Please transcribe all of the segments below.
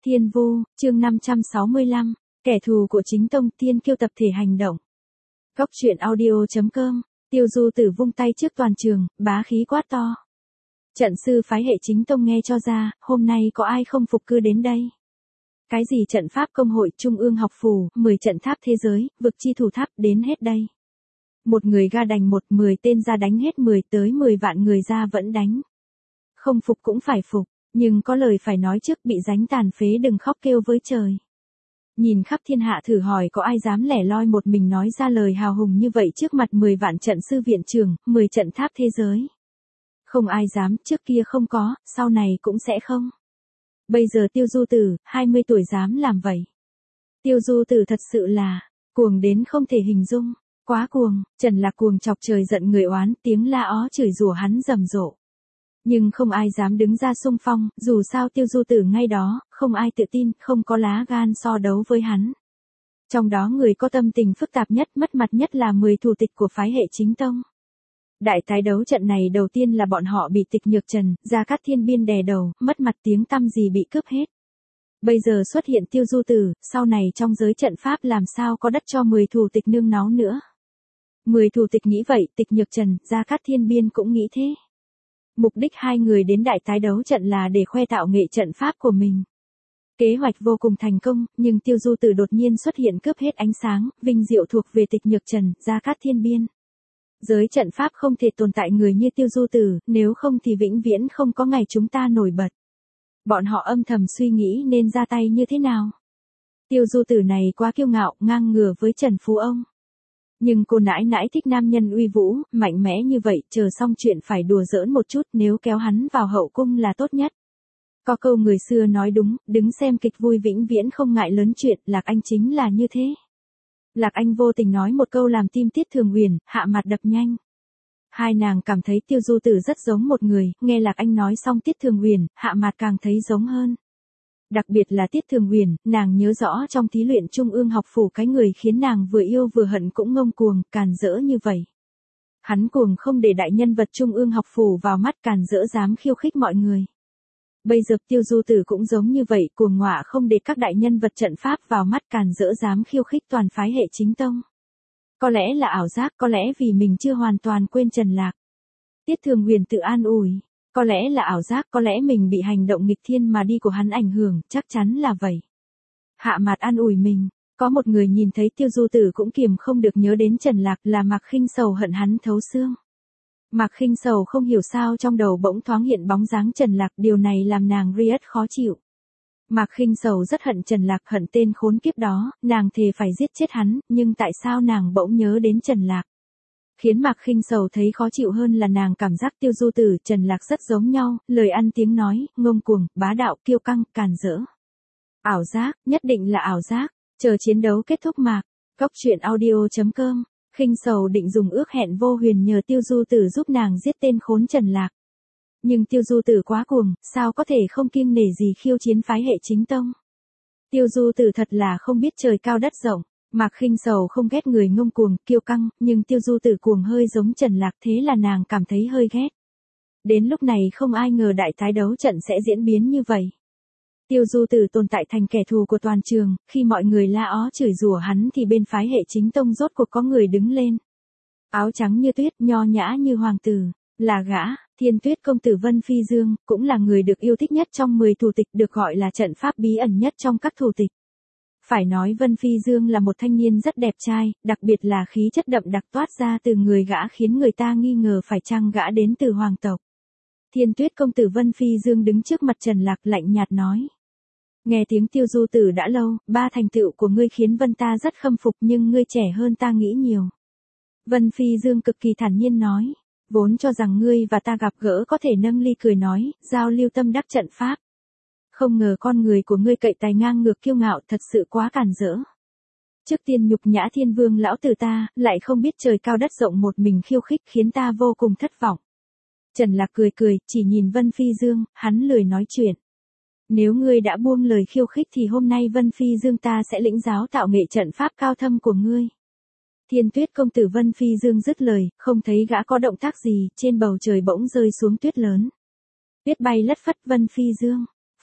Thiên Vu, chương 565, kẻ thù của chính tông, Thiên Kiêu tập thể hành động. Góc truyện audio.com, Tiêu Du Tử vung tay trước toàn trường, bá khí quát to. Trận sư phái hệ chính tông nghe cho ra, hôm nay có ai không phục cư đến đây? Cái gì trận pháp công hội, trung ương học phù, 10 trận tháp thế giới, vực chi thủ tháp, đến hết đây. Một người ga đành 10 tên ra đánh hết 10 tới 10 vạn người ra vẫn đánh. Không phục cũng phải phục. Nhưng có lời phải nói trước, bị đánh tàn phế đừng khóc kêu với trời. Nhìn khắp thiên hạ thử hỏi có ai dám lẻ loi một mình nói ra lời hào hùng như vậy trước mặt 10 vạn trận sư viện trường, 10 trận tháp thế giới. Không ai dám, trước kia không có, sau này cũng sẽ không. Bây giờ Tiêu Du Tử, 20 tuổi dám làm vậy. Tiêu Du Tử thật sự là, cuồng đến không thể hình dung, quá cuồng, Trần Lạc cuồng chọc trời giận người oán, tiếng la ó chửi rủa hắn rầm rộ. Nhưng không ai dám đứng ra xung phong, dù sao Tiêu Du Tử ngay đó, không ai tự tin, không có lá gan so đấu với hắn. Trong đó người có tâm tình phức tạp nhất, mất mặt nhất là 10 thủ tịch của phái hệ chính tông. Đại tái đấu trận này đầu tiên là bọn họ bị Tịch Nhược Trần, Gia Cát Thiên Biên đè đầu, mất mặt tiếng tăm gì bị cướp hết. Bây giờ xuất hiện Tiêu Du Tử, sau này trong giới trận pháp làm sao có đất cho 10 thủ tịch nương náu nữa. 10 thủ tịch nghĩ vậy, Tịch Nhược Trần, Gia Cát Thiên Biên cũng nghĩ thế. Mục đích hai người đến đại tái đấu trận là để khoe tạo nghệ trận pháp của mình. Kế hoạch vô cùng thành công, nhưng Tiêu Du Tử đột nhiên xuất hiện cướp hết ánh sáng, vinh diệu thuộc về Tịch Nhược Trần, Gia Cát Thiên Biên. Giới trận pháp không thể tồn tại người như Tiêu Du Tử, nếu không thì vĩnh viễn không có ngày chúng ta nổi bật. Bọn họ âm thầm suy nghĩ nên ra tay như thế nào. Tiêu Du Tử này quá kiêu ngạo, ngang ngửa với Trần Phú ông. Nhưng cô nãi nãi thích nam nhân uy vũ, mạnh mẽ như vậy, chờ xong chuyện phải đùa giỡn một chút, nếu kéo hắn vào hậu cung là tốt nhất. Có câu người xưa nói đúng, đứng xem kịch vui vĩnh viễn không ngại lớn chuyện, Lạc Anh chính là như thế. Lạc Anh vô tình nói một câu làm tim Tiết Thường Huyền, hạ mặt đập nhanh. Hai nàng cảm thấy Tiêu Du Tử rất giống một người, nghe Lạc Anh nói xong Tiết Thường Huyền, hạ mặt càng thấy giống hơn. Đặc biệt là Tiết Thường Huyền, nàng nhớ rõ trong thí luyện trung ương học phủ cái người khiến nàng vừa yêu vừa hận cũng ngông cuồng, càn rỡ như vậy. Hắn cuồng không để đại nhân vật trung ương học phủ vào mắt, càn rỡ dám khiêu khích mọi người. Bây giờ Tiêu Du Tử cũng giống như vậy, cuồng ngọa không để các đại nhân vật trận pháp vào mắt, càn rỡ dám khiêu khích toàn phái hệ chính tông. Có lẽ là ảo giác, có lẽ vì mình chưa hoàn toàn quên Trần Lạc. Tiết Thường Huyền tự an ủi. Có lẽ là ảo giác, có lẽ mình bị hành động nghịch thiên mà đi của hắn ảnh hưởng, chắc chắn là vậy. Hạ mặt an ủi mình, có một người nhìn thấy Tiêu Du Tử cũng kiềm không được nhớ đến Trần Lạc, là Mạc Khinh Sầu hận hắn thấu xương. Mạc Khinh Sầu không hiểu sao trong đầu bỗng thoáng hiện bóng dáng Trần Lạc, điều này làm nàng rất khó chịu. Mạc Khinh Sầu rất hận Trần Lạc, hận tên khốn kiếp đó, nàng thề phải giết chết hắn, nhưng tại sao nàng bỗng nhớ đến Trần Lạc? Khiến Mạc Khinh Sầu thấy khó chịu hơn là nàng cảm giác Tiêu Du Tử, Trần Lạc rất giống nhau, lời ăn tiếng nói, ngông cuồng, bá đạo, kiêu căng, càn rỡ. Ảo giác, nhất định là ảo giác, chờ chiến đấu kết thúc Mạc. Góc truyện audio.com, Khinh Sầu định dùng ước hẹn vô huyền nhờ Tiêu Du Tử giúp nàng giết tên khốn Trần Lạc. Nhưng Tiêu Du Tử quá cuồng, sao có thể không kiêng nể gì khiêu chiến phái hệ chính tông. Tiêu Du Tử thật là không biết trời cao đất rộng. Mạc Khinh Sầu không ghét người ngông cuồng, kiêu căng, nhưng Tiêu Du Tử cuồng hơi giống Trần Lạc, thế là nàng cảm thấy hơi ghét. Đến lúc này không ai ngờ đại tái đấu trận sẽ diễn biến như vậy. Tiêu Du Tử tồn tại thành kẻ thù của toàn trường, khi mọi người la ó chửi rủa hắn thì bên phái hệ chính tông rốt cuộc có người đứng lên. Áo trắng như tuyết, nho nhã như hoàng tử, là gã, Thiên Tuyết công tử Vân Phi Dương, cũng là người được yêu thích nhất trong 10 thủ tịch, được gọi là trận pháp bí ẩn nhất trong các thủ tịch. Phải nói Vân Phi Dương là một thanh niên rất đẹp trai, đặc biệt là khí chất đậm đặc toát ra từ người gã khiến người ta nghi ngờ phải chăng gã đến từ hoàng tộc. Thiên Tuyết công tử Vân Phi Dương đứng trước mặt Trần Lạc lạnh nhạt nói. Nghe tiếng Tiêu Du Tử đã lâu, 3 thành tựu của ngươi khiến Vân ta rất khâm phục, nhưng ngươi trẻ hơn ta nghĩ nhiều. Vân Phi Dương cực kỳ thản nhiên nói, vốn cho rằng ngươi và ta gặp gỡ có thể nâng ly cười nói, giao lưu tâm đắc trận pháp. Không ngờ con người của ngươi cậy tài ngang ngược kiêu ngạo, thật sự quá càn rỡ. Trước tiên nhục nhã Thiên Vương lão tử ta, lại không biết trời cao đất rộng một mình khiêu khích, khiến ta vô cùng thất vọng. Trần Lạc cười cười, chỉ nhìn Vân Phi Dương, hắn lười nói chuyện. Nếu ngươi đã buông lời khiêu khích thì hôm nay Vân Phi Dương ta sẽ lĩnh giáo tạo nghệ trận pháp cao thâm của ngươi. Thiên Tuyết công tử Vân Phi Dương dứt lời, không thấy gã có động tác gì, trên bầu trời bỗng rơi xuống tuyết lớn. Tuyết bay lất phất, Vân Phi Dương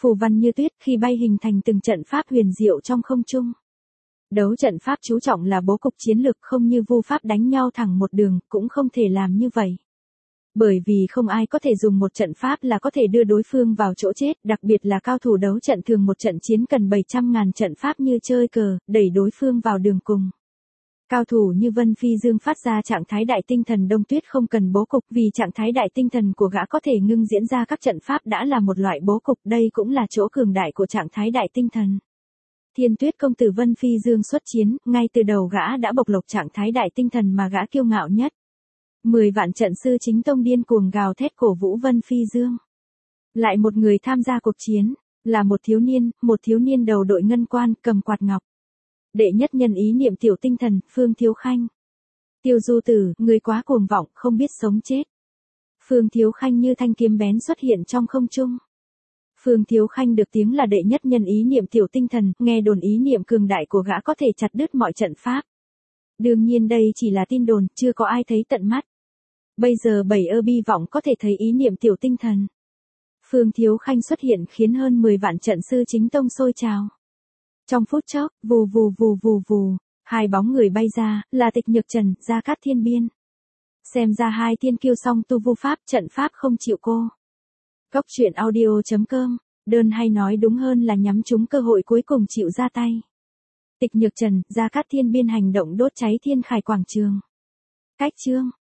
phù văn như tuyết khi bay hình thành từng trận pháp huyền diệu trong không trung. Đấu trận pháp chú trọng là bố cục chiến lược, không như vu pháp đánh nhau thẳng một đường, cũng không thể làm như vậy. Bởi vì không ai có thể dùng một trận pháp là có thể đưa đối phương vào chỗ chết, đặc biệt là cao thủ đấu trận thường một trận chiến cần 700.000 trận pháp như chơi cờ, đẩy đối phương vào đường cùng. Cao thủ như Vân Phi Dương phát ra trạng thái đại tinh thần Đông Tuyết không cần bố cục, vì trạng thái đại tinh thần của gã có thể ngưng diễn ra các trận pháp đã là một loại bố cục, đây cũng là chỗ cường đại của trạng thái đại tinh thần. Thiên Tuyết công tử Vân Phi Dương xuất chiến, ngay từ đầu gã đã bộc lộ trạng thái đại tinh thần mà gã kiêu ngạo nhất. 10 vạn trận sư chính tông điên cuồng gào thét cổ vũ Vân Phi Dương. Lại một người tham gia cuộc chiến, là một thiếu niên đầu đội ngân quan, cầm quạt ngọc. Đệ nhất nhân ý niệm tiểu tinh thần, Phương Thiếu Khanh. Tiêu Du Tử, người quá cuồng vọng, không biết sống chết. Phương Thiếu Khanh như thanh kiếm bén xuất hiện trong không trung. Phương Thiếu Khanh được tiếng là đệ nhất nhân ý niệm tiểu tinh thần, nghe đồn ý niệm cường đại của gã có thể chặt đứt mọi trận pháp. Đương nhiên đây chỉ là tin đồn, chưa có ai thấy tận mắt. Bây giờ bi vọng có thể thấy ý niệm tiểu tinh thần. Phương Thiếu Khanh xuất hiện khiến hơn 10 vạn trận sư chính tông sôi trào. Trong phút chốc, vù vù vù vù vù, hai bóng người bay ra, là Tịch Nhược Trần, Gia Cát Thiên Biên. Xem ra hai thiên kiêu song tu vu pháp, trận pháp không chịu cô. Cốc truyện audio.com, đơn hay nói đúng hơn là nhắm trúng cơ hội cuối cùng chịu ra tay. Tịch Nhược Trần, Gia Cát Thiên Biên hành động đốt cháy Thiên Khải quảng trường. Cách chương